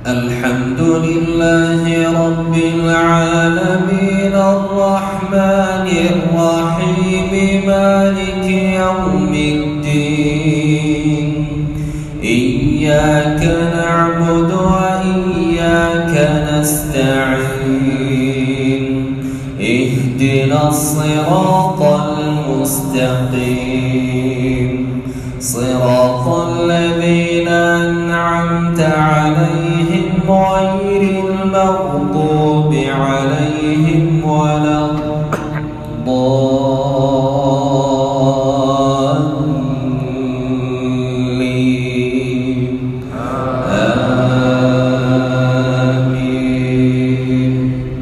الحمد لله رب العالمين الرحمن الرحيم مالك يوم الدين إياك نعبد وإياك نستعين اهدنا الصراط المستقيم صراط الذين أنعمت عليهم غير المغضوب عليهم ولا الضالين آمين.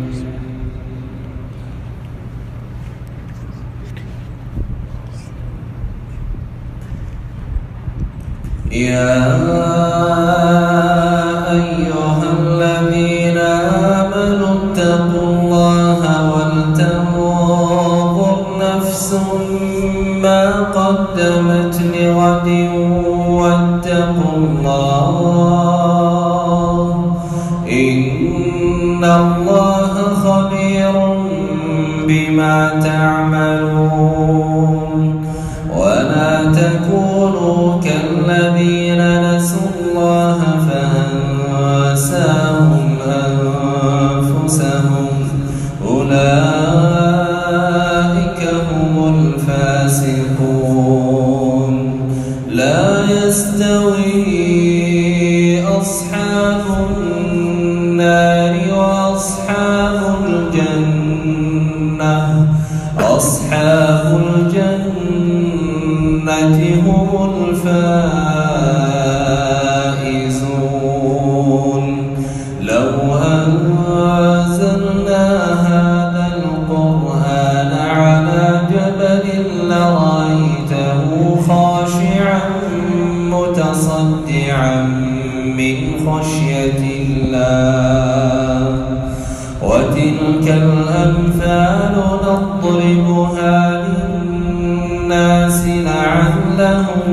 يا أيها الذين آمنوا اتقوا الله ولتنظر نفس ما قدمت لغد واتقوا الله إن الله خبير بما تعملون. ولا تكونوا كالذين نسوا الله فأنساهم أنفسهم أولئك هم الفاسقون. لا يستوي أصحاب النار وأصحاب الجنة أصحاب الجنة هم الفائزون. لو أنزلنا هذا القرآن على جبل لرأيته خاشعا متصدعا من خشية الله. وتلك الأمثال نضربها للناس لعلهم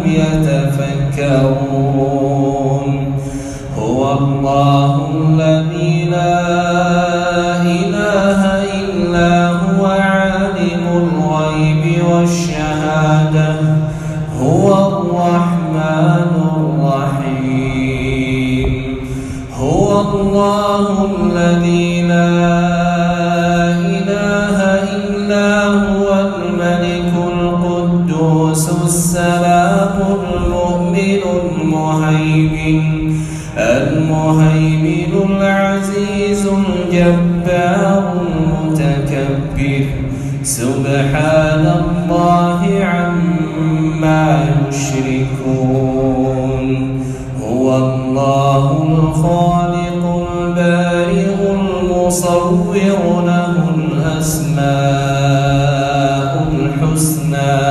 يتفكرون. هو الله الذي لا إله إلا هو عالم الغيب والشهادة هو الرحمن الرحيم. هو الله الذي لا إله إلا هو الملك القدوس السلام المؤمن المهيمن العزيز الجبار المتكبر سبحان الله عما يشركون. هو الله الخالق البارئ المصور له الأسماء الحسنى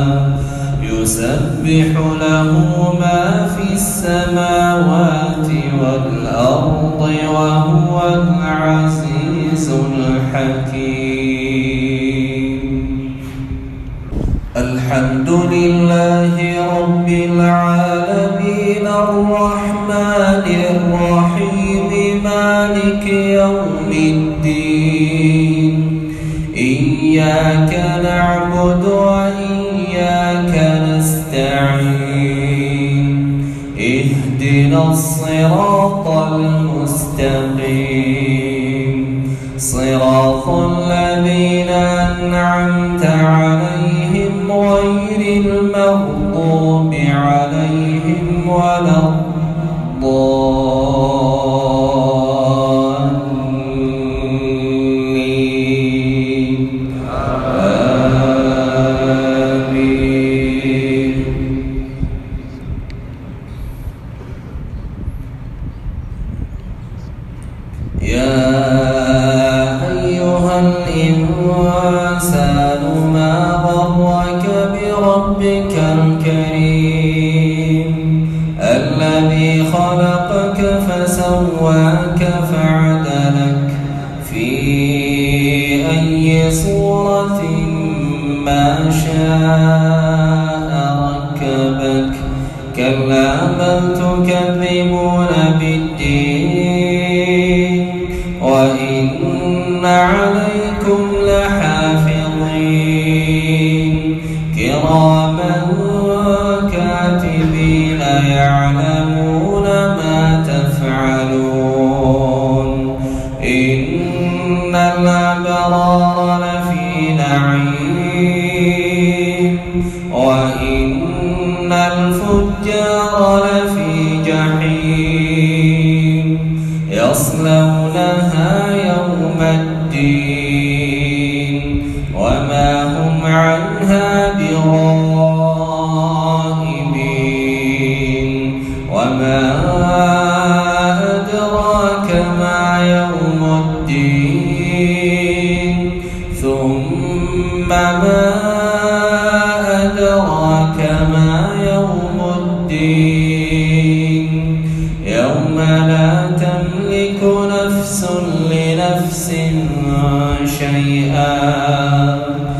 يسبح له ما في السماوات والأرض وهو العزيز الحكيم. الحمد لله رب العالمين الرحمن الرحيم مالك يوم الدين إياك نعبد وإياك نستعين اهدنا الصراط المستقيم صراط الذين أنعمت عليهم غير المغضوب عليهم ولا الضالين آمين. يا أيها الإنسان ما غرك بربك الكريم الذي خلقك فسواك فعدلك في أي صورة ما شاء ركبك كلا بل تكذبون بالدين عليكم لحافظين كراما كاتبين يعلمون ما تفعلون إن الأبرار لفي نعيم وإن الفجار لفي جحيم يصلونها يوم الدين وما هم عنها بغائبين وما أدراك ما يوم الدين ثم ما أدراك ما يوم الدين يوم لا تملك نفس لنفس شيئا